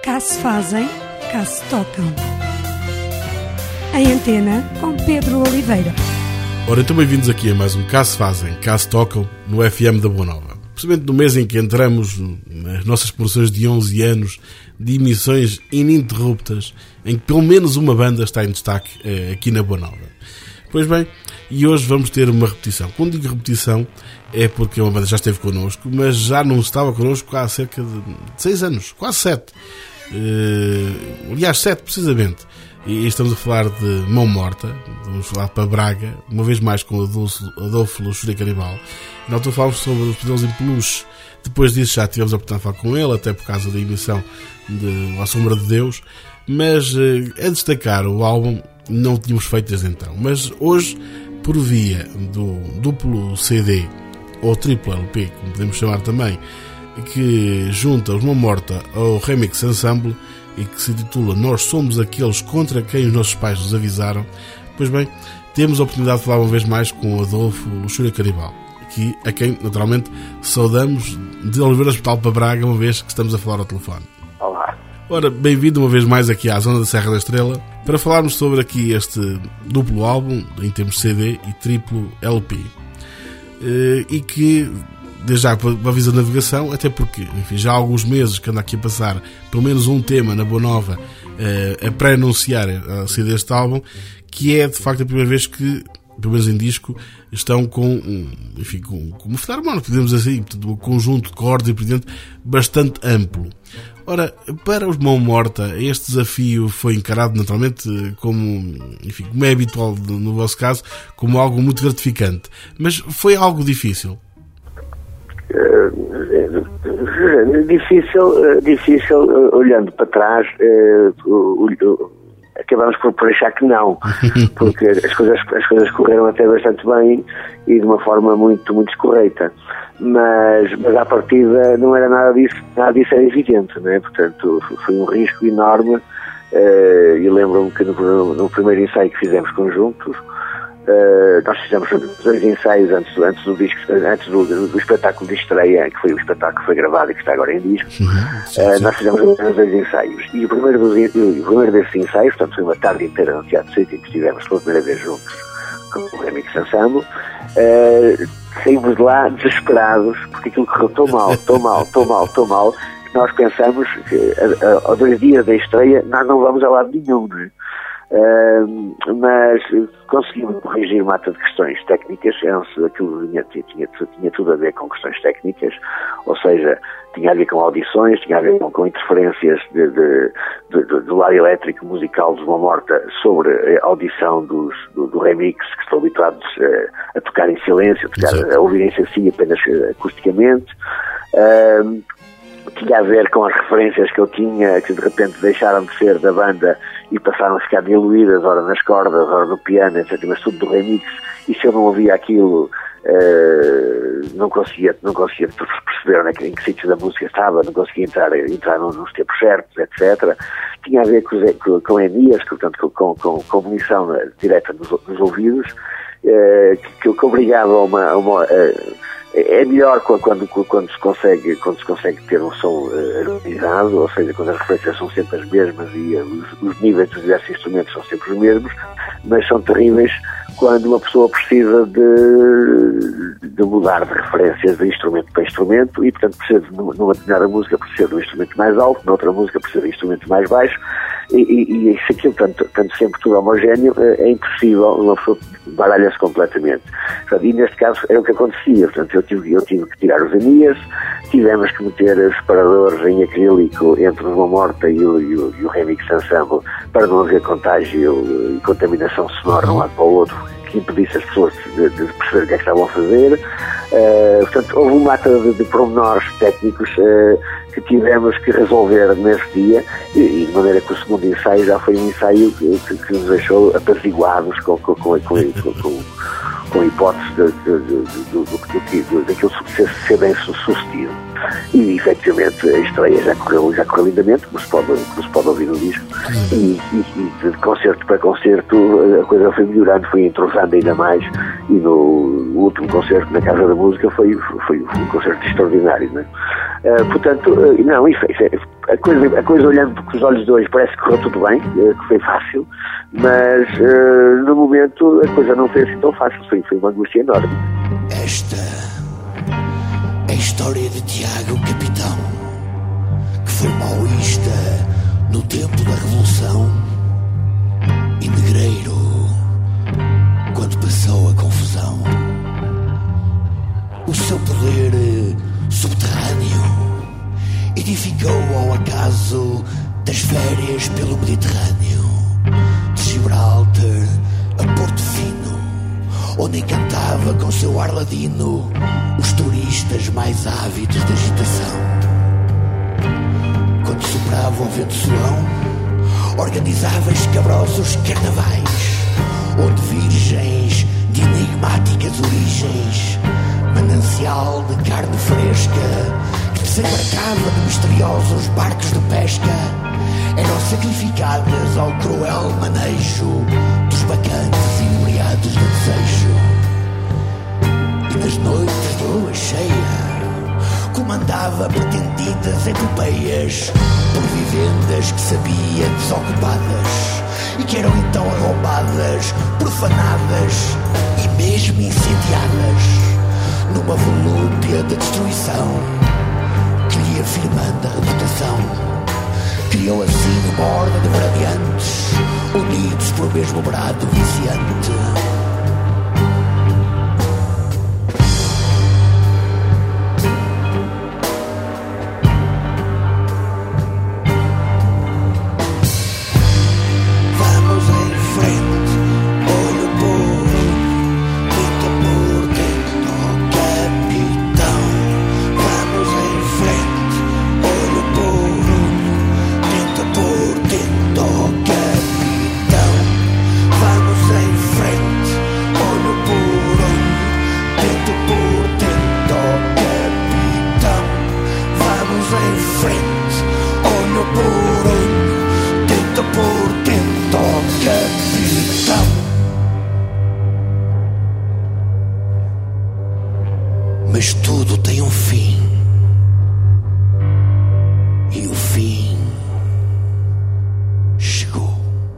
Cá se fazem, cá se tocam. Em antena, com Pedro Oliveira. Ora, então bem-vindos aqui a mais um Cá se fazem, cá se tocam, no FM da Boa Nova. Precisamente no mês em que entramos nas nossas explorações de 11 anos de emissões ininterruptas, em que pelo menos uma banda está em destaque aqui na Boa Nova. Pois bem, e hoje vamos ter uma repetição. Quando digo repetição, é porque uma banda já esteve connosco, mas já não estava connosco há cerca de 6 anos, quase 7. Aliás, 7 precisamente. E estamos a falar de Mão Morta, vamos falar para Braga, uma vez mais com o Adolfo Luxúria Canibal. Na altura falámos sobre os Pesadelos em Peluche. Depois disso já tivemos a oportunidade de falar com ele, até por causa da emissão de A Sombra de Deus. Mas a destacar o álbum não tínhamos feito desde então. Mas hoje, por via do duplo CD, ou triplo LP, como podemos chamar também, que junta os Mão Morta ao Remix Ensemble e que se titula Nós Somos Aqueles Contra Quem os Nossos Pais nos Avisaram. Pois bem, temos a oportunidade de falar uma vez mais com o Adolfo Luxúria Canibal, a quem naturalmente saudamos de Oliveira Hospital para Braga, uma vez que estamos a falar ao telefone. Olá. Ora, bem-vindo uma vez mais aqui à Zona da Serra da Estrela para falarmos sobre aqui este duplo álbum em termos CD e triplo LP, e que desde já para aviso da navegação, até porque enfim, já há alguns meses que anda aqui a passar pelo menos um tema na Boa Nova a pré-anunciar a sair deste álbum, que é de facto a primeira vez que, pelo menos em disco, estão com uma filarmónica, podemos assim, um conjunto de cordas e presente bastante amplo. Ora, para os Mão Morta, este desafio foi encarado naturalmente como é habitual no vosso caso, como algo muito gratificante, mas foi algo difícil. Difícil, olhando para trás, acabamos por achar que não, porque as coisas correram até bastante bem e de uma forma muito, muito correta, mas à partida não era nada disso era evidente, não é? Portanto, foi um risco enorme, e lembro-me que no primeiro ensaio que fizemos conjuntos, nós fizemos 2 ensaios antes do espetáculo de estreia, que foi o espetáculo que foi gravado e que está agora em disco. Nós fizemos 2 ensaios, e o primeiro desses ensaios, portanto foi uma tarde inteira no Teatro City, que estivemos pela primeira vez juntos com o Remix Ensemble. Saímos de lá desesperados porque aquilo correu tão mal que nós pensamos que a 2 dias da estreia nós não vamos a lado nenhum, não é? Mas conseguimos corrigir uma data de questões técnicas. Aquilo tinha tudo a ver com questões técnicas, ou seja, tinha a ver com audições, tinha a ver com interferências do lado elétrico musical dos Mão Morta sobre a audição do remix, que estão habituados a tocar em silêncio, a ouvirem-se assim apenas acusticamente. Tinha a ver com as referências que eu tinha, que de repente deixaram de ser da banda e passaram a ficar diluídas, ora nas cordas, ora no piano, etc., mas tudo do remix, e se eu não ouvia aquilo, não conseguia perceber em que sítio da música estava, não conseguia entrar nos tempos certos, etc. Tinha a ver com EMIAs, portanto com munição direta nos ouvidos, que obrigava a uma é melhor quando se consegue ter um som harmonizado, ou seja, quando as referências são sempre as mesmas e os níveis dos diversos instrumentos são sempre os mesmos, mas são terríveis quando uma pessoa precisa de mudar de referências de instrumento para instrumento e, portanto, precisa numa determinada música precisa de um instrumento mais alto, noutra música precisa de um instrumento mais baixo, e se aquilo tanto sempre tudo homogéneo, é impossível, uma pessoa baralha-se completamente. Portanto, e neste caso era o que acontecia. Portanto, eu tive que tirar os EMIAs, tivemos que meter separadores em acrílico entre o Mão Morta e o Remix Ensemble para não haver contágio e contaminação sonora de um lado para o outro, que impedisse as pessoas de perceber o que é que estavam a fazer. Portanto, houve uma data de pormenores técnicos que tivemos que resolver nesse dia, e de maneira que o segundo ensaio já foi um ensaio que nos deixou apaziguados com a hipótese daquilo ser bem sucedido. E efetivamente a estreia já correu lindamente, como se pode ouvir no disco, e de concerto para concerto a coisa foi melhorando, foi entrosando ainda mais, e no último concerto na Casa da Música foi um concerto extraordinário, né? Portanto, não, a coisa olhando com os olhos de hoje parece que correu tudo bem, que foi fácil, mas no momento a coisa não foi assim tão fácil, foi uma angústia enorme. Esta é a história de Tiago Capitão, que foi maoísta no tempo da Revolução e negreiro quando passou a confusão. O seu poder subterrâneo edificou ao acaso das férias pelo Mediterrâneo, de Gibraltar a Porto Fino, onde encantava com seu ar ladino os turistas mais ávidos de agitação. Quando soprava o vento sulão, organizava escabrosos carnavais, onde virgens de enigmáticas origens, manancial de carne fresca, que desembarcava de misteriosos barcos de pesca, eram sacrificadas ao cruel manejo dos bacantes inebriados de desejo. E nas noites de lua cheia comandava pretendidas epopeias por vivendas que sabia desocupadas e que eram então arrombadas, profanadas e mesmo incendiadas numa volúpia de destruição que lhe ia firmando a reputação. Criou assim uma horda de varabiantes unidos por o mesmo brado viciante. Mas tudo tem um fim, e o fim chegou.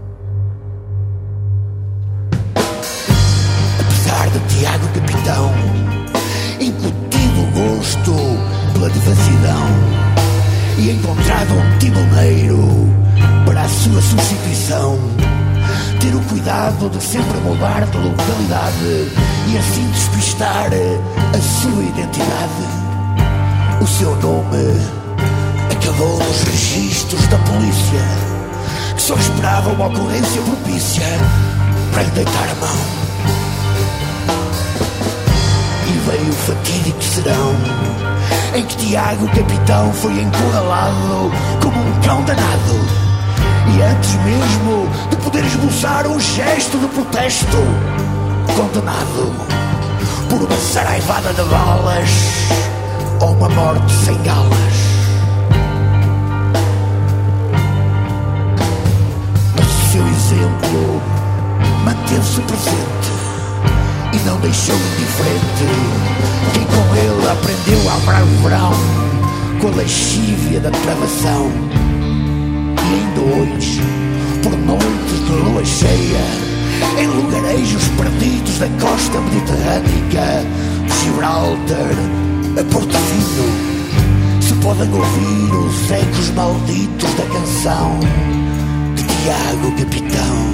Apesar de Tiago Capitão incutido o gosto pela devassidão e encontrado um timoneiro para a sua substituição, ter o cuidado de sempre mudar de localidade e assim despistar a sua identidade. O seu nome acabou nos registros da polícia, que só esperava uma ocorrência propícia para lhe deitar a mão. E veio o fatídico serão em que Tiago Capitão foi encurralado como um cão danado. E antes mesmo de poder esboçar um gesto de protesto, condenado por uma saraivada de balas ou uma morte sem galas. Mas o seu exemplo manteve-se presente e não deixou indiferente quem com ele aprendeu a amar o verão com a lascívia da depravação. E ainda hoje, por noites de lua cheia, em lugarejos perdidos da costa mediterrânica, de Gibraltar a Porto Fino, se podem ouvir os ecos malditos da canção de Tiago Capitão.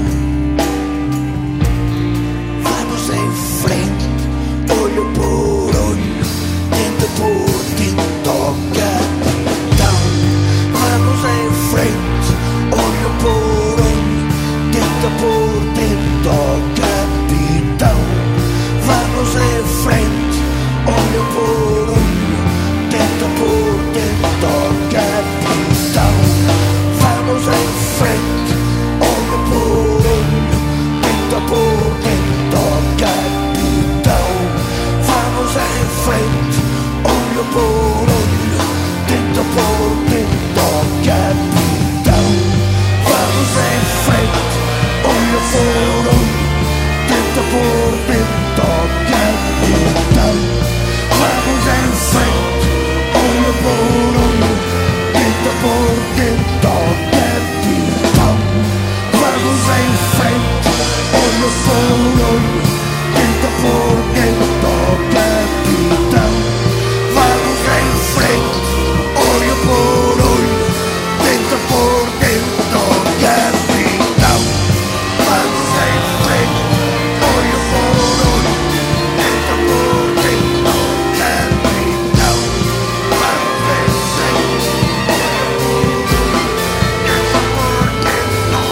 Vamos em frente, olho por olho, tenta por tinta, capitão. Vamos em frente, olho por olho, tenta por tenta, capitão. Vamos em frente, olho por olho, tenta por tenta, capitão. Vamos em frente, olho por olho, tenta por tenta, capitão. Vamos em frente, olho por olho, tenta por dentro, capitão. Vamos em frente, olho por olho, tenta por dentro, capitão. Vamos em frente, olho por olho, tenta por dentro, capitão. Vamos em frente, olho por olho, tenta por dentro, capitão. Vamos em frente, tenta por dentro,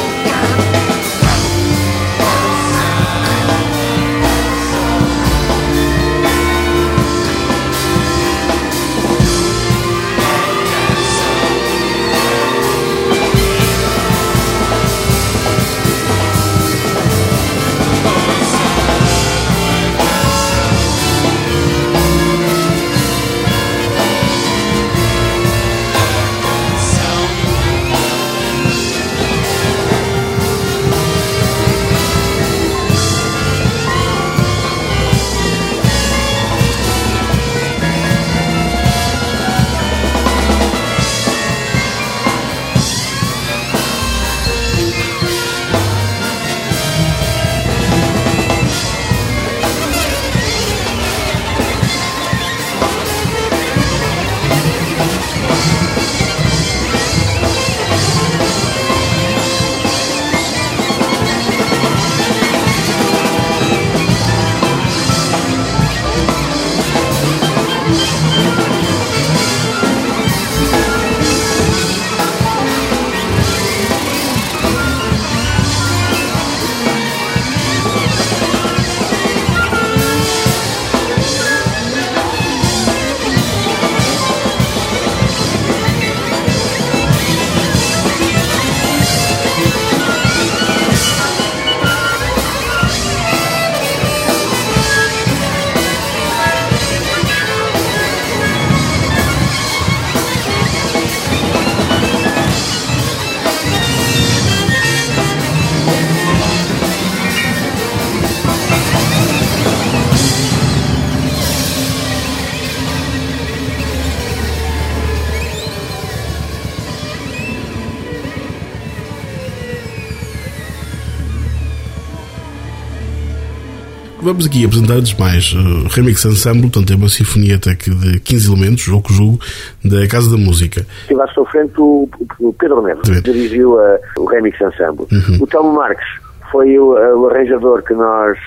Vamos aqui apresentar-lhes mais Remix Ensemble, portanto é uma sinfonia até que de 15 elementos, jogo da Casa da Música. Estive à sua frente o Pedro Neves, que dirigiu o Remix Ensemble. O Telmo Marques foi o arranjador que nós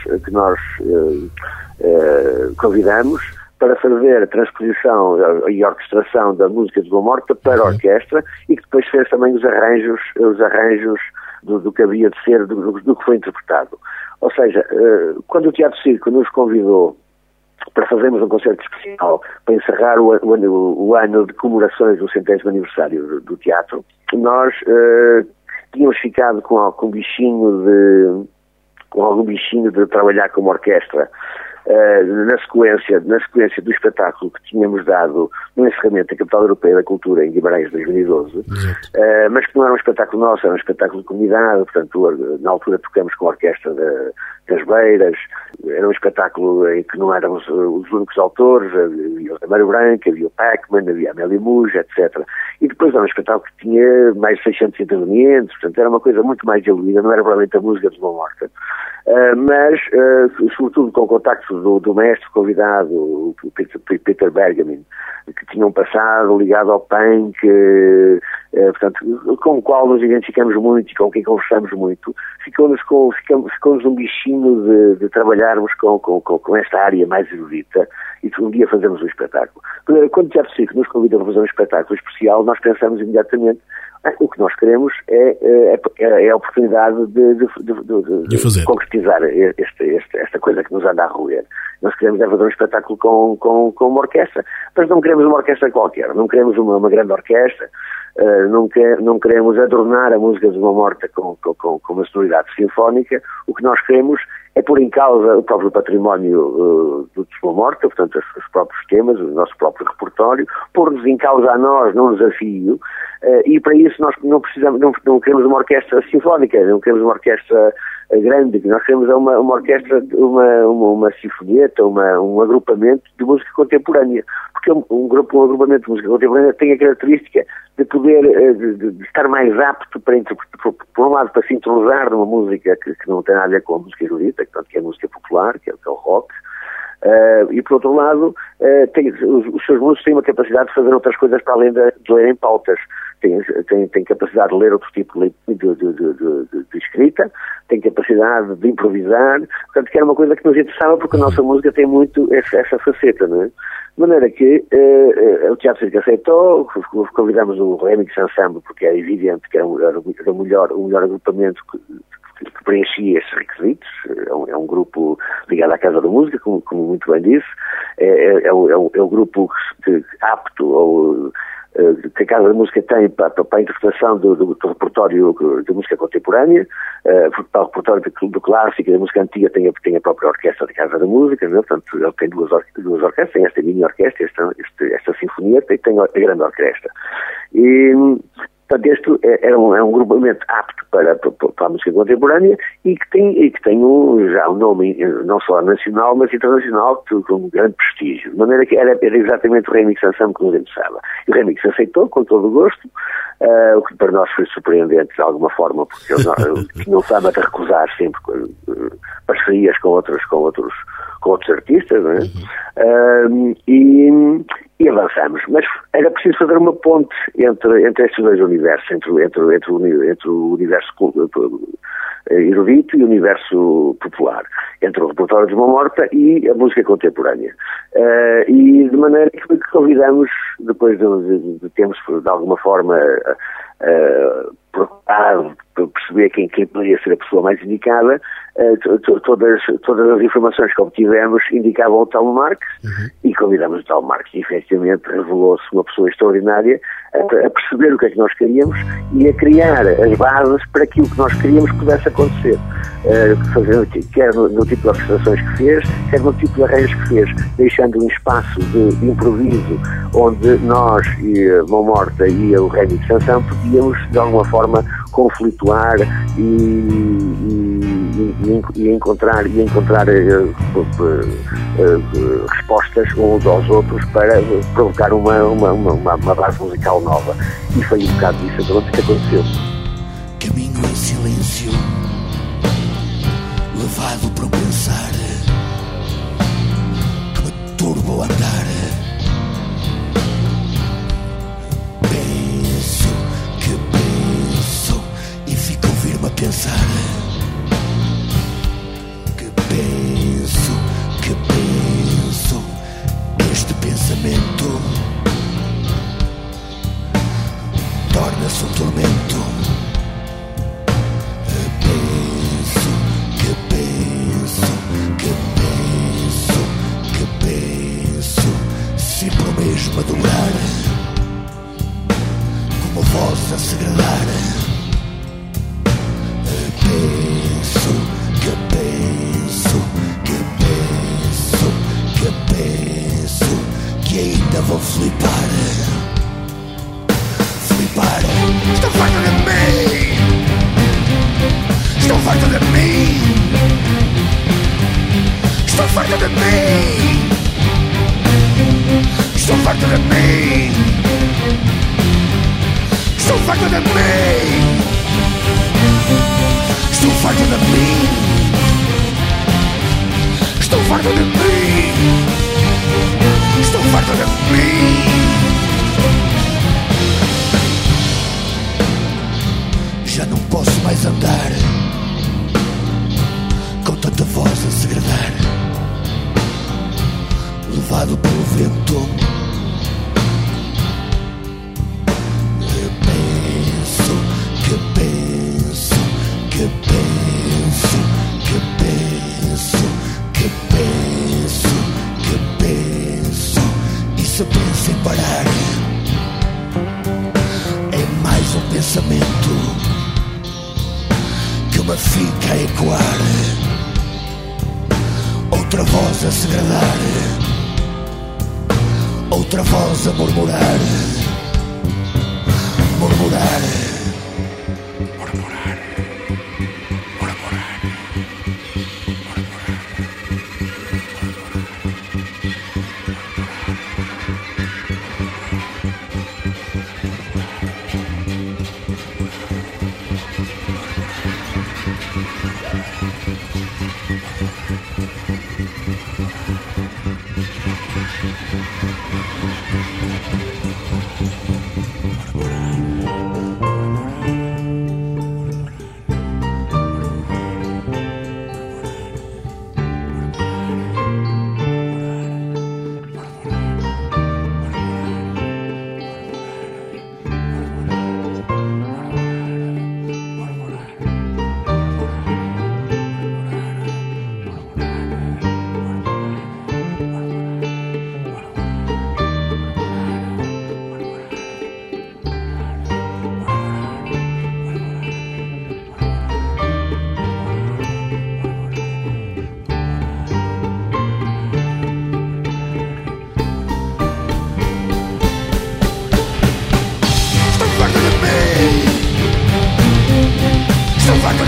convidamos para fazer a transposição e orquestração da música de Boa Morta para a orquestra, e que depois fez também os arranjos do que havia de ser, do que foi interpretado. Ou seja, quando o Teatro Circo nos convidou para fazermos um concerto especial para encerrar o ano de comemorações do 100º aniversário do teatro, nós tínhamos ficado com algum bichinho de trabalhar como orquestra na sequência do espetáculo que tínhamos dado no encerramento da Capital Europeia da Cultura em Guimarães de 2012, mas que não era um espetáculo nosso, era um espetáculo de comunidade. Portanto, na altura tocamos com a Orquestra das Beiras, era um espetáculo em que não éramos os únicos autores, havia o Mário Branco, havia o Pac-Man, havia a Amélia Muja, etc. E depois era um espetáculo que tinha mais de 600 intervenientes, portanto era uma coisa muito mais diluída, não era provavelmente a música de Boa Morta. Mas, sobretudo com o contacto do mestre convidado, o Peter Bergamin, que tinha um passado ligado ao punk, portanto, com o qual nos identificamos muito e com quem conversamos muito, ficou-nos um bichinho de trabalharmos com esta área mais erudita e de um dia fazermos um espetáculo. Quando o Teatro Circo nos convida para fazer um espetáculo especial, nós pensamos imediatamente: o que nós queremos é a oportunidade de concretizar esta coisa que nos anda a roer. Nós queremos fazer um espetáculo com uma orquestra, mas não queremos uma orquestra qualquer, não queremos uma grande orquestra, não queremos adornar a música de Boa Morta com uma sonoridade sinfónica. O que nós queremos é pôr em causa o próprio património do Boa Morta, portanto os próprios temas, o nosso próprio repertório, pôr-nos em causa a nós num desafio, e para isso nós não queremos uma orquestra sinfónica, não queremos uma orquestra grande, nós queremos uma orquestra, uma sinfonieta, um agrupamento de música contemporânea, porque um agrupamento de música contemporânea tem a característica de poder, de estar mais apto para interpretar, por um lado, para se entrosar numa música que não tem nada a ver com a música erudita, que é a música popular, que é o rock, e por outro lado, os seus músicos têm uma capacidade de fazer outras coisas para além de lerem pautas. Tem capacidade de ler outro tipo de escrita, tem capacidade de improvisar, portanto que era uma coisa que nos interessava porque a nossa música tem muito essa faceta, não é? De maneira que o Teatro Circo aceitou, convidamos o Remix Ensemble porque é evidente que era o melhor agrupamento que preenchia esses requisitos. É um grupo ligado à Casa da Música, como muito bem disse, é o grupo apto que a Casa da Música tem para a interpretação do repertório de música contemporânea, para o repertório do clássico e da música antiga tem a própria orquestra da Casa da Música, né? Portanto, ele tem duas orquestras, tem esta mini orquestra, esta sinfonia, e tem a grande orquestra. E, portanto, este é um agrupamento apto para a música contemporânea e que tem já um nome não só nacional, mas internacional, com um grande prestígio. De maneira que era exatamente o Remix Ensemble que nos interessava. E o Remix aceitou, com todo o gosto, o que para nós foi surpreendente de alguma forma, porque não fama de recusar sempre parcerias com outros artistas, não é? E avançamos, mas era preciso fazer uma ponte entre estes dois universos, entre o universo erudito e o universo popular, entre o repertório de Mão Morta e a música contemporânea. E de maneira que convidamos, depois de termos de alguma forma procurado perceber quem poderia ser a pessoa mais indicada, todas as informações que obtivemos indicavam o Telmo Marques, e convidamos o Telmo Marques, e efetivamente revelou-se uma pessoa extraordinária a perceber o que é que nós queríamos e a criar as bases para que o que nós queríamos pudesse acontecer, quer no tipo de orquestrações que fez, quer no tipo de arranjos que fez, deixando um espaço de improviso onde nós, Mão Morta e o Remix Ensemble, podíamos de alguma forma conflituar e encontrar respostas uns aos outros para provocar uma base musical nova. E foi um bocado isso que aconteceu. Caminho em silêncio, levado por um pensar que me turba o andar. Penso e fico ouvir-me a pensar. Que penso, este pensamento torna-se um tormento. Penso, sempre o mesmo a durar, como voz a segredar. Penso que ainda vou flipar. Estou farto de mim. Estou farto de mim. Estou farto de mim. Estou farto de mim. Estou farto de mim. Estou farto de mim. Estou farto de mim. Estou farto de mim. Já não posso mais andar com tanta voz a segredar, levado pelo vento. Penso, e se penso em parar, é mais um pensamento que me fica a ecoar, outra voz a segredar, outra voz a murmurar.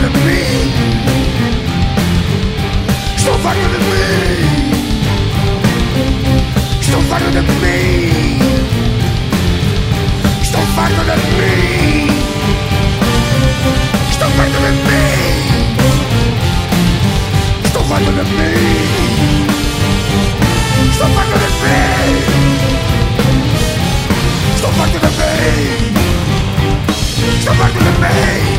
de mim. Estou farto de mim. Estou farto de mim. Estou farto de mim. Estou farto de mim. Estou farto de mim. Estou farto de mim. Estou farto de mim. Estou farto de mim.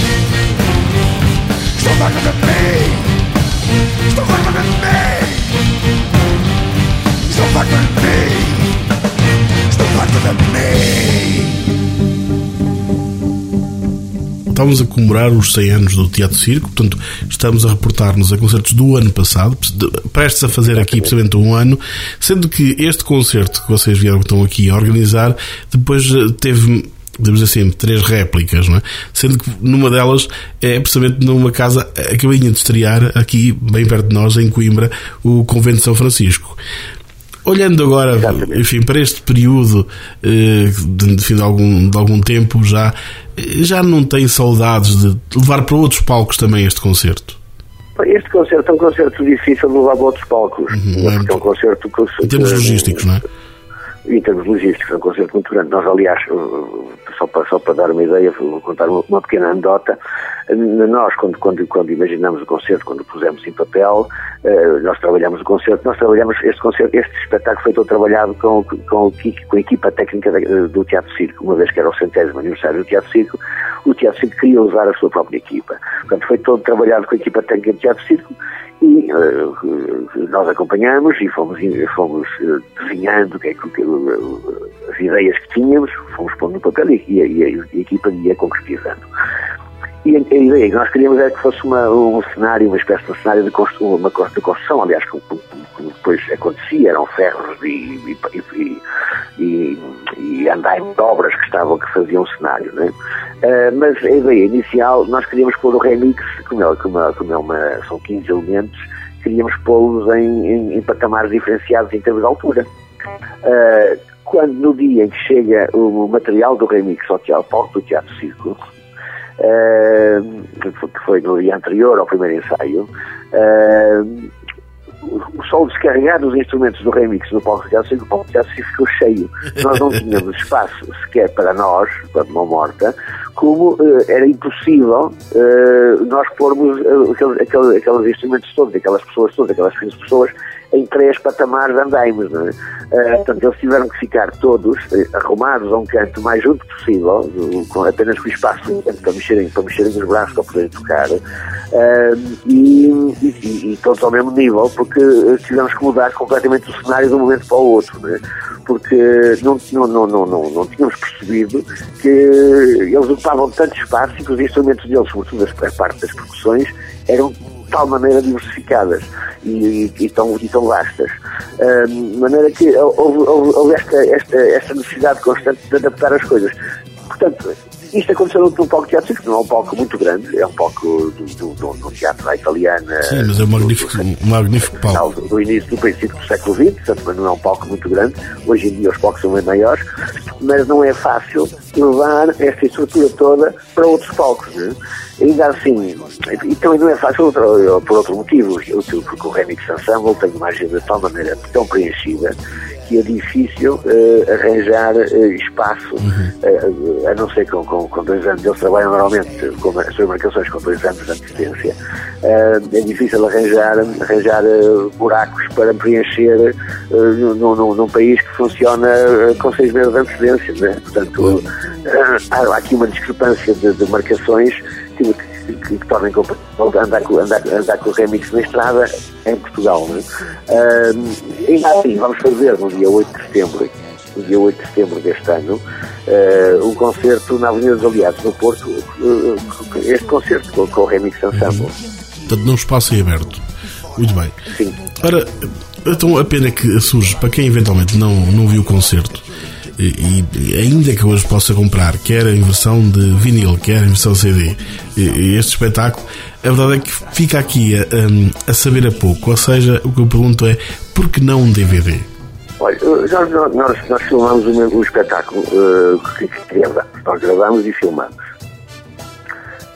Estou farto de mim. Estou farto de mim. Estou farto de mim. Estou farto de mim. Estamos a comemorar os 100 anos do Teatro Circo, portanto estamos a reportar-nos a concertos do ano passado, prestes a fazer aqui precisamente um ano, sendo que este concerto que vocês estão aqui a organizar, depois teve, digamos assim, 3 réplicas, não é? Sendo que numa delas é precisamente numa casa, acabadinha de estrear aqui, bem perto de nós, em Coimbra, o Convento de São Francisco. Olhando agora, enfim, para este período de algum tempo, já não tem saudades de levar para outros palcos também este concerto? Este concerto é um concerto difícil de levar para outros palcos, porque é um concerto que... Em termos logísticos, não é? Em termos logísticos, é um concerto muito grande. Nós, aliás, só para dar uma ideia, vou contar uma pequena anedota. Nós, quando imaginamos o concerto, quando o pusemos em papel, nós trabalhamos o concerto, este espetáculo foi todo trabalhado com a equipa técnica do Teatro Circo, uma vez que era o 100º aniversário do Teatro Circo, o Teatro Circo queria usar a sua própria equipa. Portanto, foi todo trabalhado com a equipa técnica do Teatro Circo e nós acompanhamos e fomos desenhando as ideias que tínhamos, fomos pondo no papel e a equipa ia concretizando. E a ideia que nós queríamos era que fosse um cenário, uma espécie de cenário de construção, aliás, como depois acontecia, eram ferros e andaimes de obras que faziam o cenário, não é? Mas a ideia inicial, nós queríamos pôr o remix, são 15 elementos, queríamos pô-los em patamares diferenciados em termos de altura. Quando no dia em que chega o material do remix ao palco do Teatro Circo, que foi no dia anterior ao primeiro ensaio, só o descarregar dos instrumentos do remix no palco do Teatro Circo, ficou cheio. Nós não tínhamos espaço sequer para nós, para Mão Morta, como era impossível nós pormos aqueles instrumentos todos, aquelas pessoas todas, aquelas 15 pessoas, em 3 patamares de andaimes, não é? Portanto, eles tiveram que ficar todos arrumados a um canto mais junto possível, apenas com espaço para mexerem os braços, para poderem tocar, e todos ao mesmo nível, porque tivemos que mudar completamente o cenário de um momento para o outro, não é? Porque não tínhamos percebido que eles ocupavam tanto espaço e que os instrumentos deles, sobretudo a parte das percussões, eram de tal maneira diversificadas e tão vastas. De maneira que houve esta necessidade constante de adaptar as coisas. Portanto, isto aconteceu num palco de teatro, que não é um palco muito grande, é um palco do teatro à italiana. Sim, mas é um magnífico palco. Do início, do princípio do século XX, portanto, mas não é um palco muito grande. Hoje em dia os palcos são bem maiores, mas não é fácil levar esta estrutura toda para outros palcos, né? Ainda assim, e também não é fácil por outro motivo, porque o Remix Ensemble tem uma agenda de tal maneira tão preenchida que é difícil arranjar espaço, a não ser com 2 anos. Eles trabalham normalmente com as suas marcações com 2 anos de antecedência. É difícil arranjar buracos para preencher num país que funciona com 6 meses de antecedência, né? Portanto, há aqui uma discrepância de marcações que tornem compatível andar com o remix na estrada em Portugal, né? Ainda assim, vamos fazer no dia 8 de setembro deste ano, um concerto na Avenida dos Aliados, no Porto, este concerto com o Remix Ensemble. Portanto, num espaço em aberto. Muito bem. Sim. Ora, então a pena que surge, para quem eventualmente não viu o concerto, e ainda que hoje possa comprar, quer em versão de vinil, quer em versão CD, este espetáculo, a verdade é que fica aqui a saber a pouco. Ou seja, o que eu pergunto é, por que não um DVD? Olha, nós filmamos o espetáculo que gravamos. Nós gravamos e filmamos.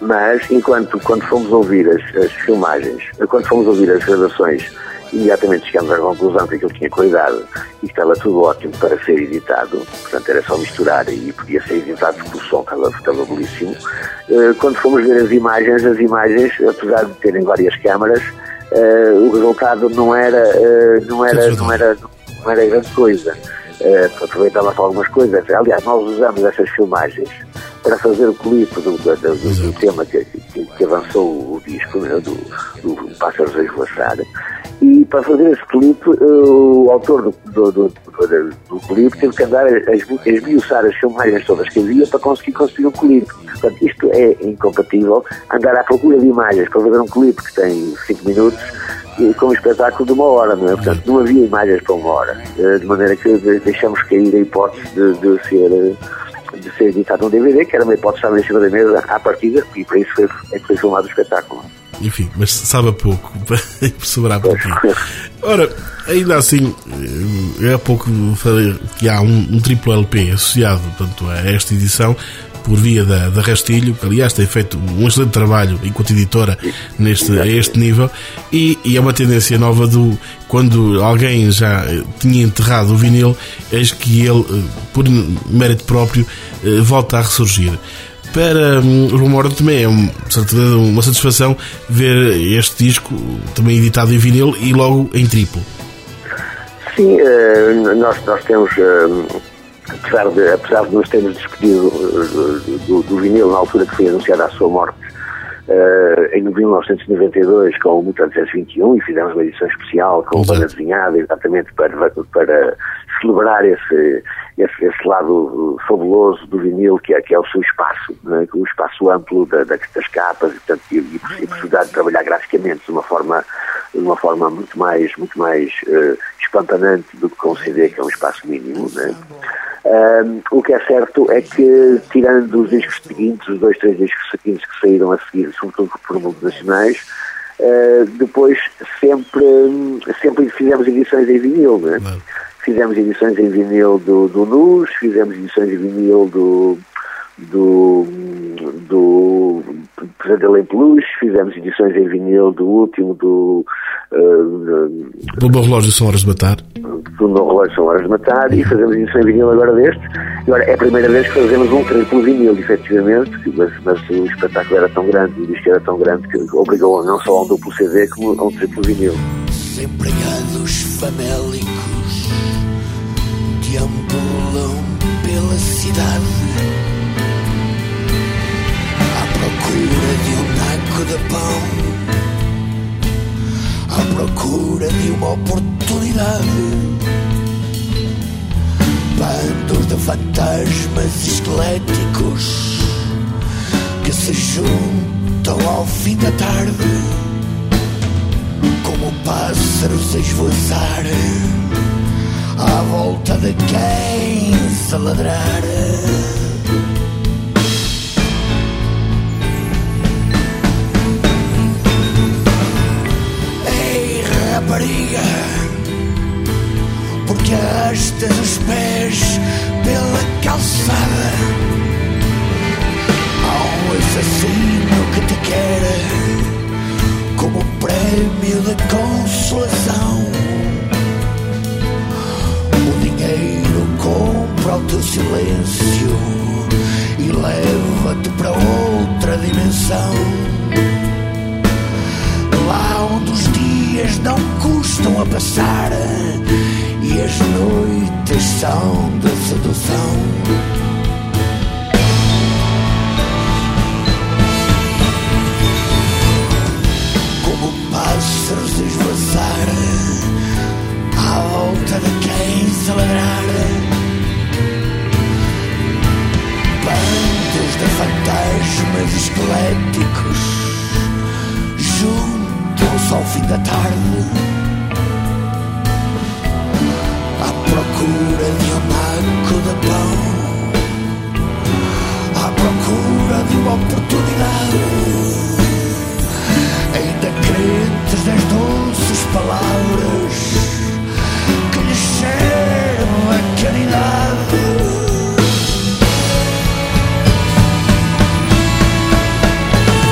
Mas, quando fomos ouvir as filmagens, quando fomos ouvir as gravações, imediatamente chegamos à conclusão que aquilo tinha qualidade e que estava tudo ótimo para ser editado, portanto era só misturar e podia ser editado porque o som estava belíssimo. Quando fomos ver as imagens, apesar de terem várias câmaras, o resultado não era grande coisa. Aproveitava-se algumas coisas. Aliás, nós usamos essas filmagens para fazer o clipe do tema que avançou o disco, né, do Pássaros a Esvoaçar. E para fazer esse clipe, o autor do clipe teve que andar a esmiuçar as filmagens todas que havia para conseguir construir um clipe. Portanto, isto é incompatível, andar à procura de imagens para fazer um clipe que tem 5 minutos com um espetáculo de 1 hora, não é? Portanto, não havia imagens para 1 hora, de maneira que deixamos cair a hipótese de ser editado um DVD, que era uma hipótese que estava em cima da mesa à partida, e para isso foi filmado o espetáculo. Enfim, mas sabe a pouco, para perseverar por aqui. Ora, ainda assim, há pouco falei que há um triplo LP associado, portanto, a esta edição, por via da Rastilho, que aliás tem feito um excelente trabalho enquanto editora a este nível, e é uma tendência nova quando alguém já tinha enterrado o vinil, eis que ele, por mérito próprio, volta a ressurgir. Para o João Mora também é uma satisfação ver este disco também editado em vinil e logo em triplo. Sim, nós temos, apesar de nos termos despedido do vinil na altura que foi anunciada a sua morte, em 1992 com o Mutantes S21, e fizemos uma edição especial com banda desenhada exatamente para celebrar esse lado fabuloso do vinil que é o seu espaço, né? O espaço amplo das capas e possibilidade de trabalhar graficamente de uma forma muito mais espantanante do que com o CD, que é um espaço mínimo, né? O que é certo é que, tirando os discos seguintes, os 2, 3 discos seguintes que saíram a seguir, sobretudo por multinacionais, depois sempre fizemos edições em vinil, né? Fizemos edições em vinil do Nus, fizemos edições em vinil do Pesadelo em Peluche, fizemos edições em vinil do último do Meu Relógio São Horas de Matar. Do Meu Relógio São Horas de Matar, e fazemos edição em vinil agora deste. Agora é a primeira vez que fazemos um triplo vinil, efetivamente, mas o espetáculo era tão grande, o disco era tão grande que obrigou não só a um duplo CD como a um triplo vinil. Empregados famélicos deambulam pela cidade à procura de um naco de pão, à procura de uma oportunidade. Bandos de fantasmas esqueléticos que se juntam ao fim da tarde como pássaros a esvoaçar à volta de quem se ladrar. Ei, rapariga, porque arrastas os pés pela calçada? Há um assassino que te quer como prémio de consolação. O dinheiro compra o teu silêncio e leva-te para outra dimensão, lá onde os dias não custam a passar e as noites são de sedução. Pássaros a esvoaçar à volta de quem se ladrar. Bandos de fantasmas esqueléticos juntam-se ao fim da tarde à procura de um naco de pão, à procura de uma oportunidade. Ainda crentes nas doces palavras que lhes serve a caridade.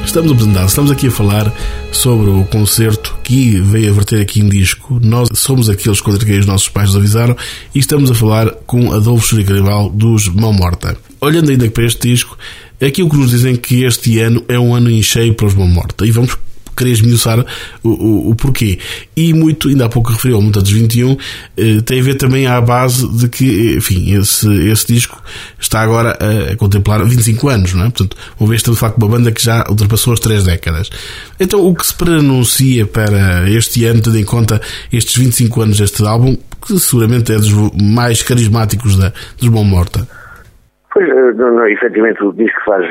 Estamos aqui a falar sobre o concerto que veio a verter aqui em disco. Nós somos aqueles contra quem os nossos pais nos avisaram e estamos a falar com Adolfo Churicanibal dos Mão Morta. Olhando ainda para este disco, aqui o que nos dizem que este ano é um ano em cheio para os Mão Morta e vamos querer esmiuçar o porquê. E muito, ainda há pouco referiu ao Mutantes 21, tem a ver também à base de que, enfim, esse disco está agora a contemplar 25 anos, não é? Portanto, uma vez estamos a falar com uma banda que já ultrapassou as 3 décadas. Então, o que se preanuncia para este ano, tendo em conta estes 25 anos deste álbum, que seguramente é dos mais carismáticos dos Mão Morta? Pois, efetivamente, o disco faz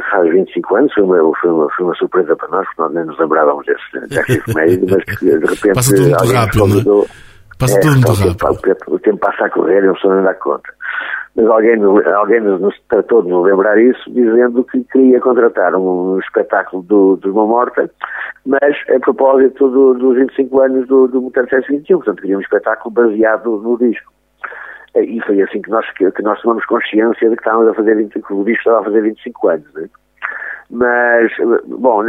25 anos, foi uma surpresa para nós, porque nós nem nos lembrávamos dessa efeméride, mas de repente passa tudo muito rápido, não é? Passa tudo muito rápido. O tempo passa a correr e não se não dá conta. Mas alguém nos tratou de nos lembrar isso, dizendo que queria contratar um espetáculo dos Mão Morta, mas a propósito dos 25 anos do Mutantes 21, portanto queria um espetáculo baseado no disco. E foi assim que nós tomamos consciência de que estávamos a fazer que o disco estava a fazer 25 anos, né? Mas, bom,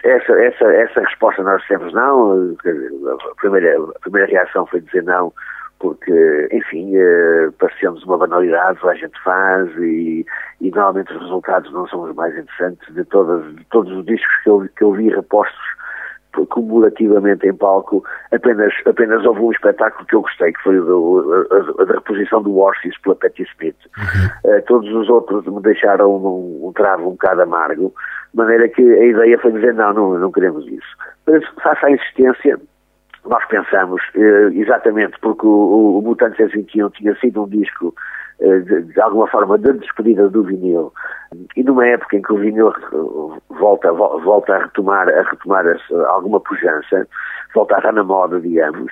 essa resposta nós dissemos não. A primeira reação foi dizer não, porque, enfim, parecemos uma banalidade, a gente faz e normalmente os resultados não são os mais interessantes de todos os discos que eu vi repostos cumulativamente em palco. Apenas houve um espetáculo que eu gostei, que foi a reposição do Warsis pela Patti Smith. Todos os outros me deixaram um travo um bocado amargo, de maneira que a ideia foi dizer não queremos isso. Mas face à insistência, nós pensamos, exatamente porque o Mutantes 21 tinha sido um disco de alguma forma de despedida do vinil, e numa época em que o vinil volta a retomar alguma pujança, volta a estar na moda, digamos,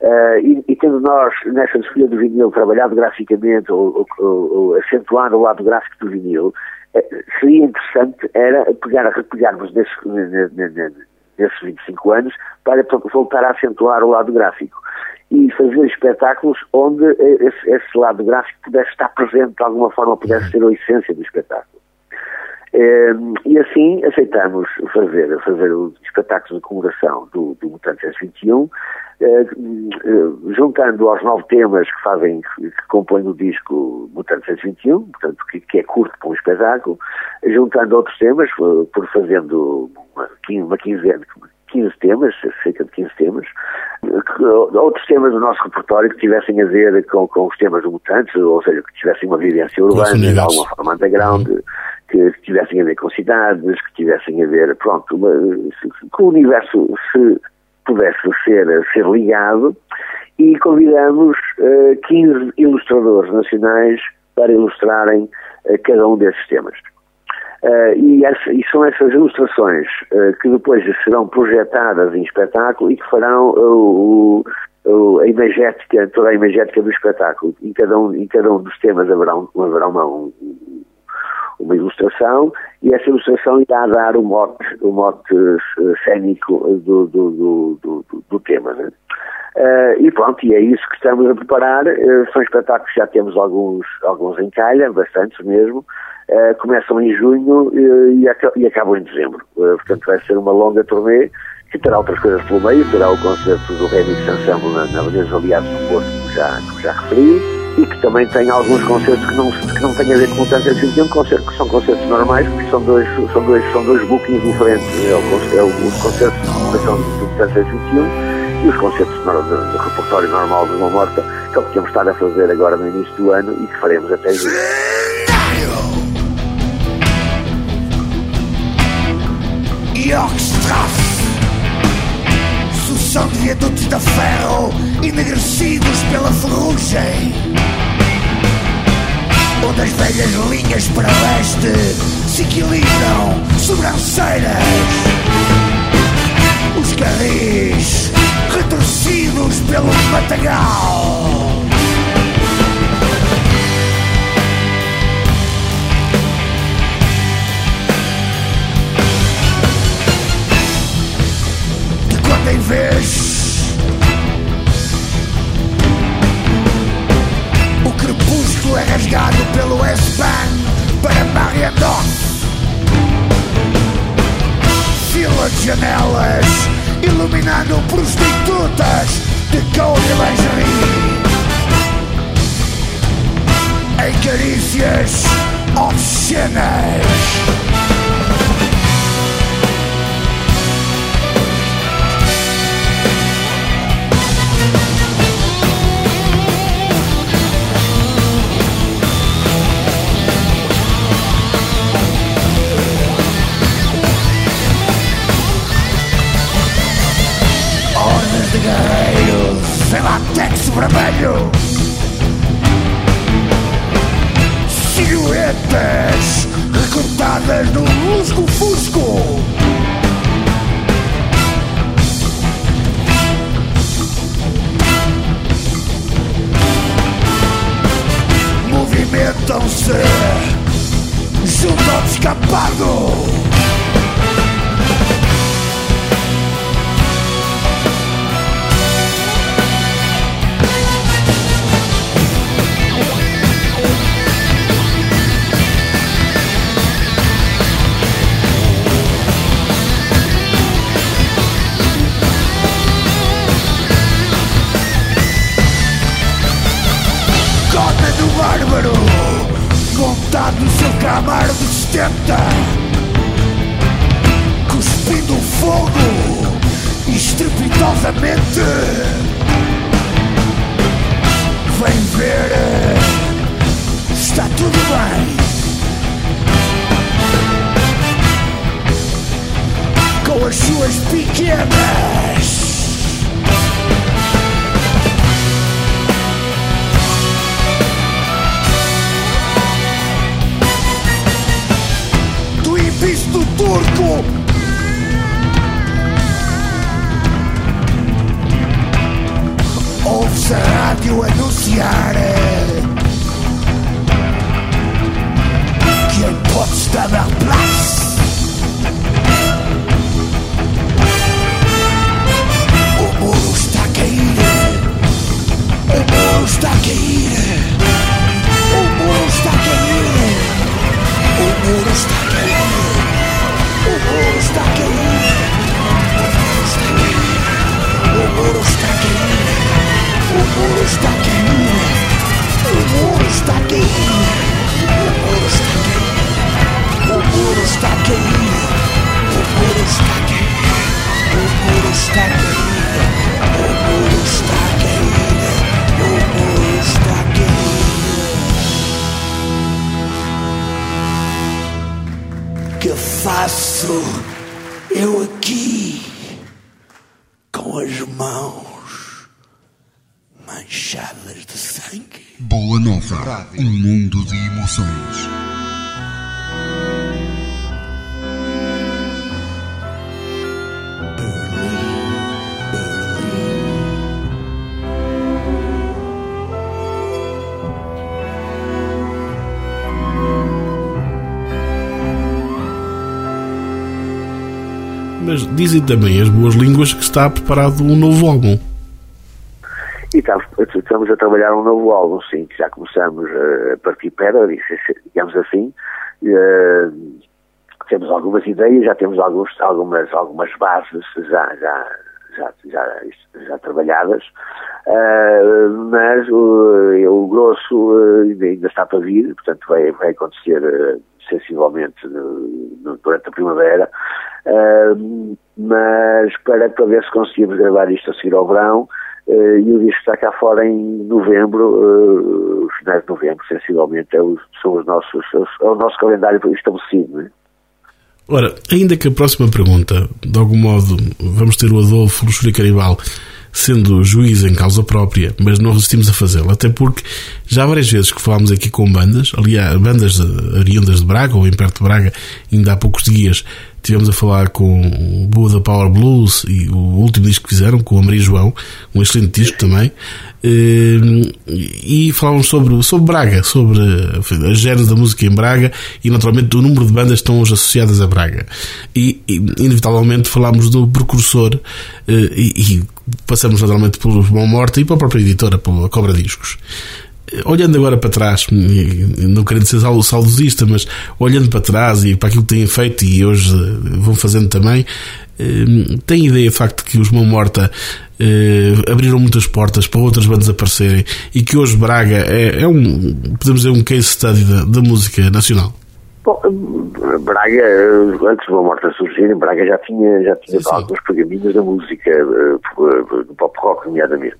e tendo nós nessa despedida do vinil trabalhado graficamente ou acentuado o lado gráfico do vinil, seria interessante era repegarmos desses 25 anos para voltar a acentuar o lado gráfico e fazer espetáculos onde esse lado gráfico pudesse estar presente de alguma forma, pudesse ser a essência do espetáculo. E assim aceitamos fazer o espetáculo de comemoração do Mutantes 21, juntando aos 9 temas que compõem o disco Mutantes 21, portanto, que é curto para um espetáculo, juntando outros temas, fazendo uma quinzena, 15 temas, cerca de 15 temas, outros temas do nosso repertório que tivessem a ver com os temas do Mutantes, ou seja, que tivessem uma vivência urbana, de alguma forma underground, que tivessem a ver com cidades, que tivessem a ver, que o universo se pudesse ser ligado, e convidamos 15 ilustradores nacionais para ilustrarem cada um desses temas. E são essas ilustrações que depois serão projetadas em espetáculo e que farão toda a imagética do espetáculo. Em cada um dos temas haverá uma ilustração, e essa ilustração irá dar o mote cênico do tema, né? E pronto, e é isso que estamos a preparar. São espetáculos que já temos alguns em calha, bastantes mesmo. Começam em junho e acabam em dezembro. Portanto, vai ser uma longa turnê que terá outras coisas pelo meio. Terá o concerto do Remix Ensemble na Avenida Aliados no Porto, que já referi, e que também tem alguns concertos que não têm a ver com o Mutantes 21, que são concertos normais, porque são dois bookings diferentes. É o concerto de comemoração do Mutantes 21 e os concertos de repertório normal de Mão Morta, que é o que temos estado a fazer agora no início do ano e que faremos até junho. Yorkstrasse, sucessão de viadutos de ferro enegrecidos pela ferrugem, onde as velhas linhas para leste se equilibram sobranceiras, os carris retorcidos pelo matagal. Em vez, o crepúsculo é rasgado pelo S-Bahn para Mariendorf. janelas, iluminando prostitutas de couro e lingerie, em carícias obscenas. Hordas de guerreiros em látex vermelho, silhuetas recortadas no lusco-fusco, movimentam-se junto ao descapado. Bárbaro, montado no seu Camaro de 70, cuspindo fogo estrepitosamente. Vem ver, está tudo bem com as suas pequenas. Do turco, ouve-se a rádio anunciar que em Potsdamer Platz o muro está a cair, o muro está a cair, o muro está a cair, o muro está a cair. O muro está a cair, o muro está a cair, o muro está a cair, o muro está a cair, o muro está a cair, o muro está a cair, o muro está a cair, o muro está a cair, o muro está a cair. Que faço eu aqui com as mãos manchadas de sangue? Boa Nova, um mundo de emoções. Mas dizem também as boas línguas que está preparado um novo álbum. E estamos a trabalhar um novo álbum, sim, que já começamos a partir pedra, digamos assim. Temos algumas ideias, já temos algumas bases já trabalhadas, mas o grosso ainda está para vir, portanto vai acontecer sensivelmente durante a primavera, mas para ver se conseguimos gravar isto a seguir ao verão, e o disco está cá fora em novembro, os finais de novembro, sensivelmente, é o nosso calendário estabelecido, não é? Ora, ainda que a próxima pergunta, de algum modo, vamos ter o Adolfo Luxúria Caribal sendo juiz em causa própria, mas não resistimos a fazê-lo, até porque já várias vezes que falámos aqui com bandas, aliás, bandas oriundas de Braga, ou em perto de Braga, ainda há poucos dias estivemos a falar com o Buda Power Blues e o último disco que fizeram com a Maria João, um excelente disco também, e falávamos sobre Braga, sobre a gênese da música em Braga e naturalmente o número de bandas que estão hoje associadas a Braga, e inevitavelmente falámos do precursor, e passamos naturalmente pelo Mão Morta e pela própria editora, pela Cobra Discos. olhando agora para trás, não querendo ser saudosista, mas olhando para trás e para aquilo que têm feito e hoje vão fazendo também, tem ideia de facto que os Mão Morta abriram muitas portas para outras bandas aparecerem e que hoje Braga podemos dizer, um case study da música nacional? Bom, Braga, antes de Mão Morta surgir, Braga já tinha alguns pergaminhos da música, do pop rock, nomeadamente.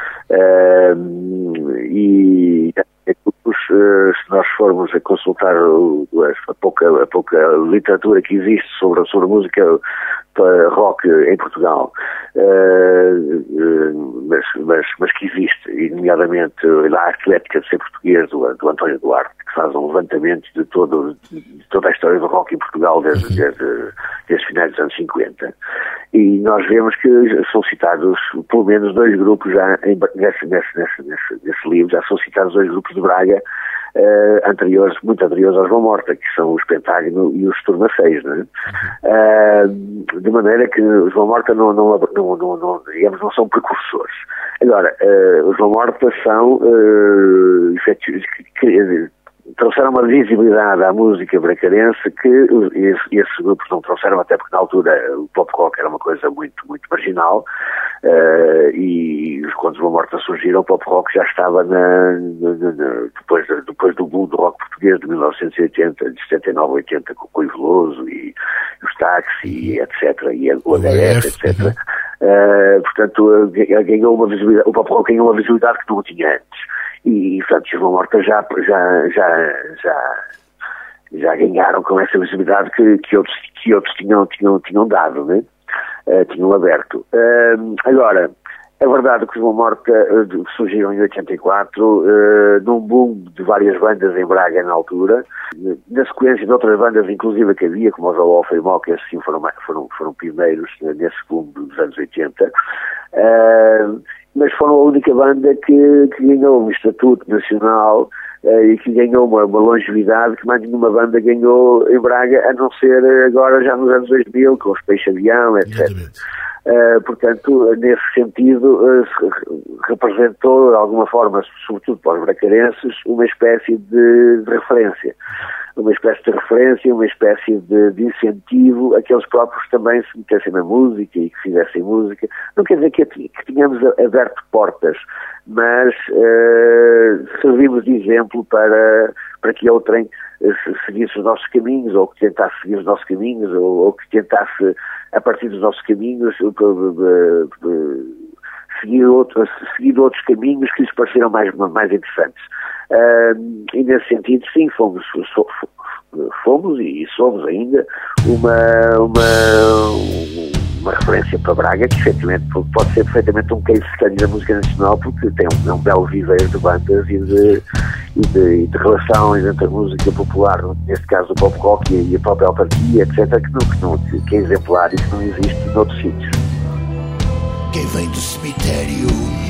E se nós formos a consultar a pouca literatura que existe sobre a música rock em Portugal, mas que existe, e nomeadamente a Arte Épica de Ser Português, do António Duarte, que faz um levantamento de toda a história do rock em Portugal desde finais dos anos 50. E nós vemos que são citados pelo menos 2 grupos já nesse livro, já são citados 2 grupos de Braga muito anteriores aos Mão Morta, que são os Pentágono e os Turma-6, não é? De maneira que os Mão Morta digamos, não são precursores. Agora, os Mão Morta são trouxeram uma visibilidade à música bracarense que esses grupos não trouxeram, até porque na altura o pop rock era uma coisa muito, muito marginal, e quando os Mão Morta surgiram, o pop rock já estava depois do boom do rock português de 1980, de 79 a 80, com o Coi Veloso e os Táxi, etc., e o HF, etc. Portanto, ganhou uma visibilidade, o pop rock ganhou uma visibilidade que não tinha antes. E portanto, os Mão Morta já ganharam com essa visibilidade que outros tinham dado, né? Tinham aberto. Agora, é verdade que os Mão Morta surgiram em 84, num boom de várias bandas em Braga na altura, na sequência de outras bandas, inclusive que havia, como os Alfa e Mó, que assim foram pioneiros nesse boom dos anos 80, mas foram a única banda que ganhou um estatuto nacional e que ganhou uma longevidade que mais nenhuma banda ganhou em Braga, a não ser agora já nos anos 2000, com os Peixe Avião, etc. Portanto, nesse sentido, representou de alguma forma, sobretudo para os bracarenses, uma espécie de referência. Uma espécie de incentivo a que eles próprios também se metessem na música e que fizessem música. Não quer dizer que tínhamos aberto portas, mas servimos de exemplo para que outrem seguisse os nossos caminhos, ou que tentasse seguir os nossos caminhos, ou que tentasse, a partir dos nossos caminhos, seguir outros caminhos que lhes pareceram mais interessantes. E nesse sentido, sim, fomos e somos ainda uma referência para Braga, que efetivamente pode ser perfeitamente um case study da música nacional, porque tem um belo viveiro de bandas e de relações entre a música popular, neste caso o pop rock e a própria autarquia, etc., que é exemplar e que não existe noutros sítios. Quem vem do cemitério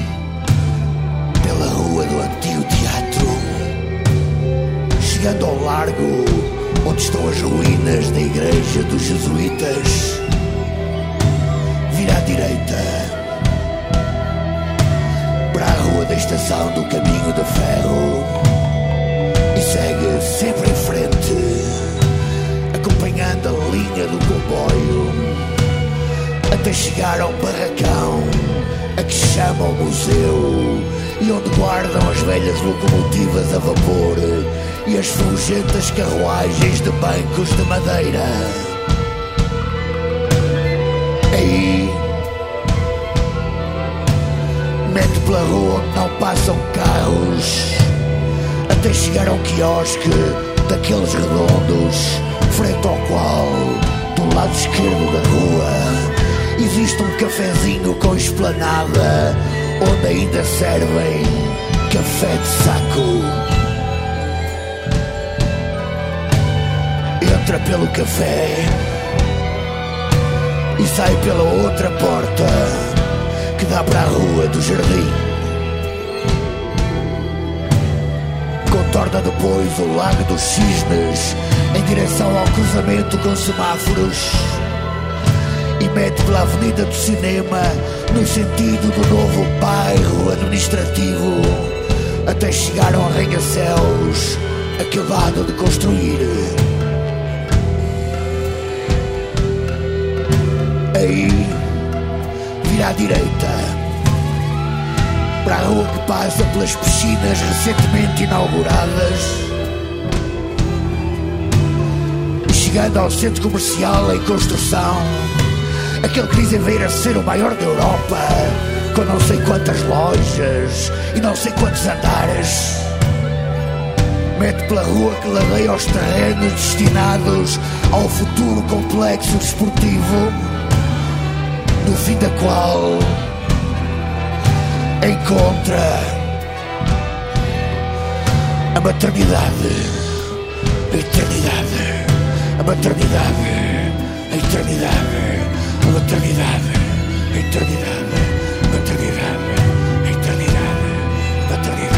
pela rua do antigo teatro, chegando ao largo onde estão as ruínas da igreja dos jesuítas, vira à direita para a rua da estação do caminho de ferro e segue sempre em frente, acompanhando a linha do comboio, até chegar ao barracão a que se chama o museu, e onde guardam as velhas locomotivas a vapor e as fugentas carruagens de bancos de madeira. Aí mete pela rua onde não passam carros, até chegar ao quiosque daqueles redondos, frente ao qual, do lado esquerdo da rua, existe um cafezinho com esplanada, onde ainda servem café de saco. Entra pelo café e sai pela outra porta que dá para a rua do jardim. Contorna depois o Lago dos Cisnes em direção ao cruzamento com semáforos e mete pela Avenida do Cinema no sentido do novo bairro administrativo, até chegar ao arranha-céus acabado de construir. Aí, vira à direita, para a rua que passa pelas piscinas recentemente inauguradas, e chegando ao centro comercial em construção, aquele que dizem vir a ser o maior da Europa, com não sei quantas lojas e não sei quantos andares. Mete pela rua que ladeia os terrenos destinados ao futuro complexo desportivo, no fim da qual encontra a maternidade, a eternidade, a maternidade, a eternidade, a maternidade, a eternidade, a maternidade, a eternidade, a maternidade.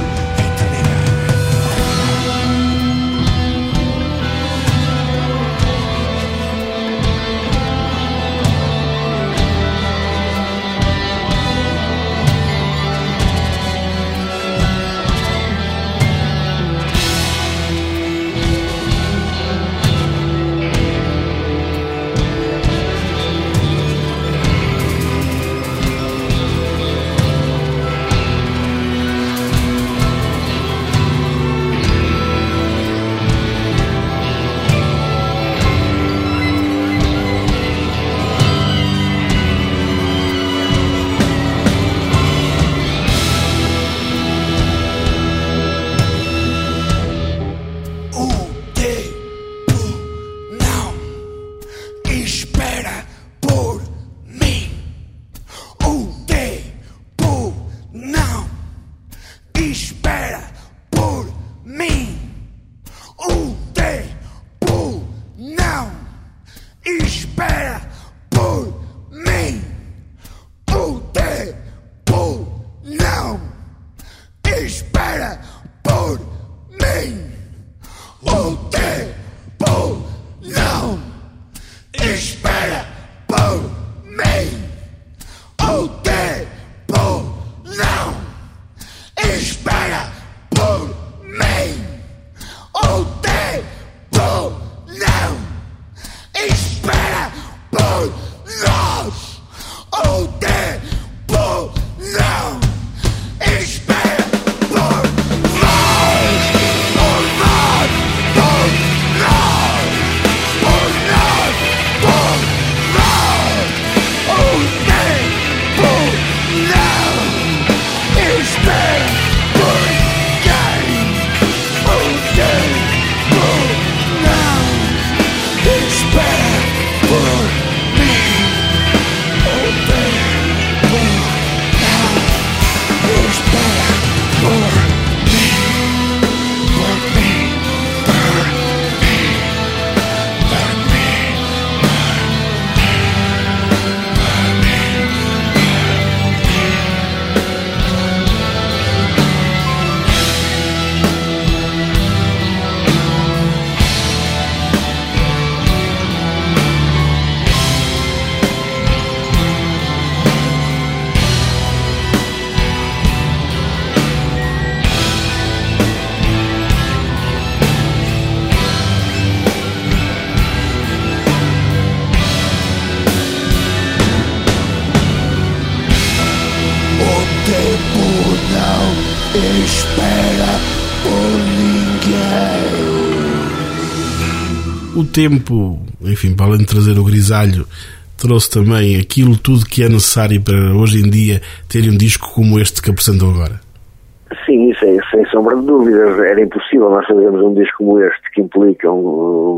O tempo, enfim, para além de trazer o grisalho, trouxe também aquilo tudo que é necessário para hoje em dia ter um disco como este que apresentam agora. Sim, sem sombra de dúvidas. Era impossível nós fazermos um disco como este, que implica um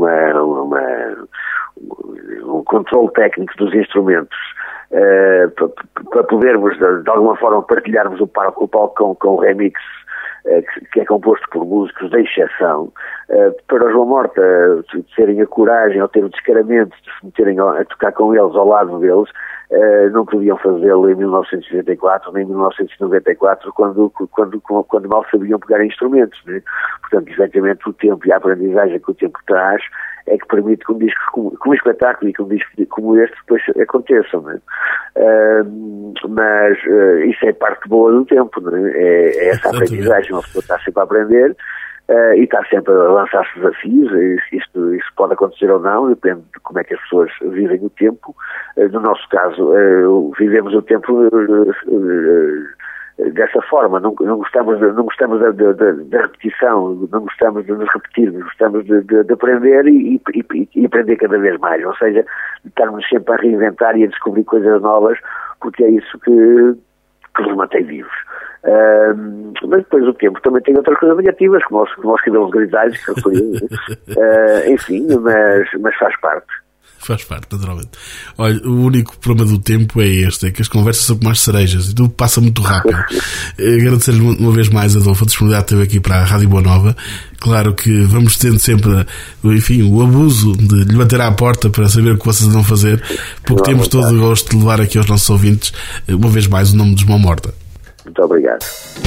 controle técnico dos instrumentos, para podermos de alguma forma partilharmos o palco com o remix, que é composto por músicos de exceção. Para os João Morta terem a coragem ou ter o descaramento de se meterem a tocar com eles ao lado deles, não podiam fazê-lo em 1994 nem em 1994, quando mal sabiam pegar instrumentos, né? Portanto, exatamente o tempo e a aprendizagem que o tempo traz é que permite que um disco, que um espetáculo e que um disco como este depois aconteçam, não é? Mas isso é parte boa do tempo, não é? É essa aprendizagem, uma pessoa está sempre a aprender e está sempre a lançar-se desafios. Isso pode acontecer ou não, depende de como é que as pessoas vivem o tempo. No nosso caso, vivemos o tempo dessa forma, não gostamos da repetição, não gostamos de nos repetir, gostamos de aprender e aprender cada vez mais, ou seja, de estarmos sempre a reinventar e a descobrir coisas novas, porque é isso que nos mantém vivos. Mas depois o tempo também tem outras coisas negativas, como os cabelos grisalhos, enfim, mas faz parte. Faz parte, naturalmente. Olha, o único problema do tempo é este, é que as conversas são como as cerejas e tudo passa muito rápido. Agradecer-lhe uma vez mais, Adolfo, a disponibilidade que teve aqui para a Rádio Boa Nova. Claro que vamos tendo sempre, enfim, o abuso de lhe bater à porta para saber o que vocês vão fazer, porque temos todo o gosto de levar aqui aos nossos ouvintes, uma vez mais, o nome dos Mão Morta. Muito obrigado.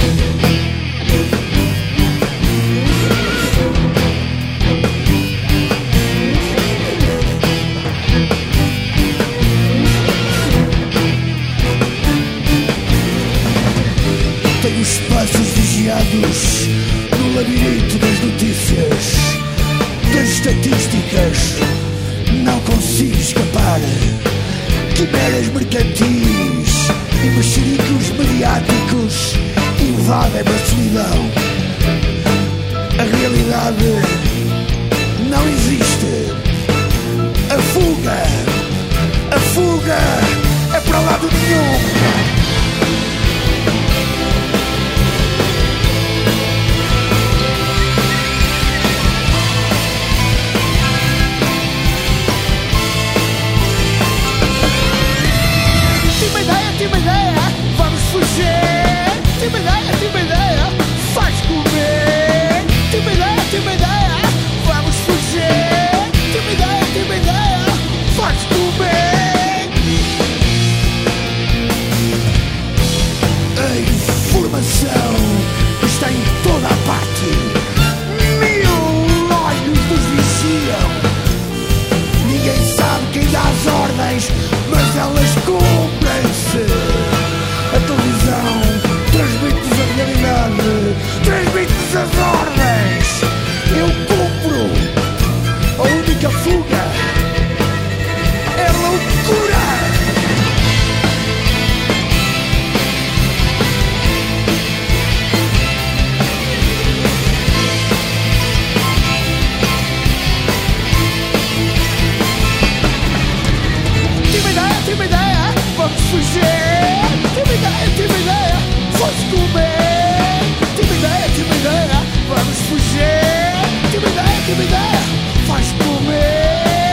Tenho os passos vigiados no labirinto das notícias, das estatísticas, não consigo escapar. Quimeras mercantis e mexericos mediáticos invadem-me a solidão. A realidade não existe. A fuga é para lado nenhum. Tive uma ideia, vamos fugir. Tive uma ideia, faz comer. Tive uma ideia, vamos fugir. Tive uma ideia, faz comer. A informação está em toda a parte. 1000 olhos nos vigiam. Ninguém sabe quem dá as ordens, mas elas cumprem-se. A televisão transmite-nos a realidade, transmite-nos as ordens. Eu cumpro. A única fuga é loucura. Tive uma ideia, vamos fugir. Tive uma ideia, faz comer. Tive uma ideia, vamos fugir. Tive uma ideia, faz comer.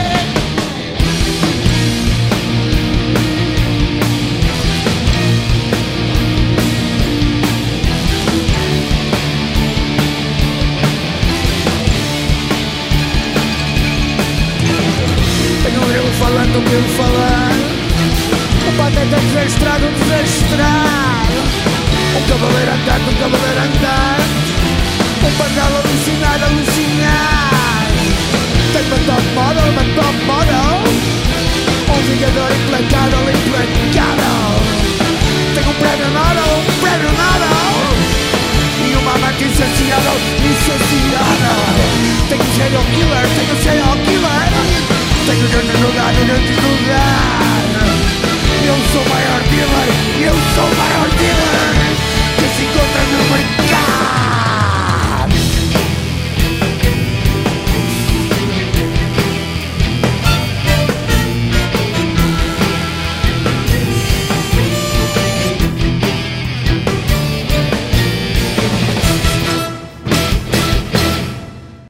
Tenho um grilo falando, um grilo falando. Um pateta desastrado, um desastrado. Um cavaleiro andando, um cavaleiro andando. Um pangal alucinado, alucinado. Tenho uma top model. Um vingador implacável, implacável. Tenho um prémio Nobel. E uma amante insaciável, insaciável. Tenho um serial killer. Tenho dentro do lugar. Eu sou o maior dealer.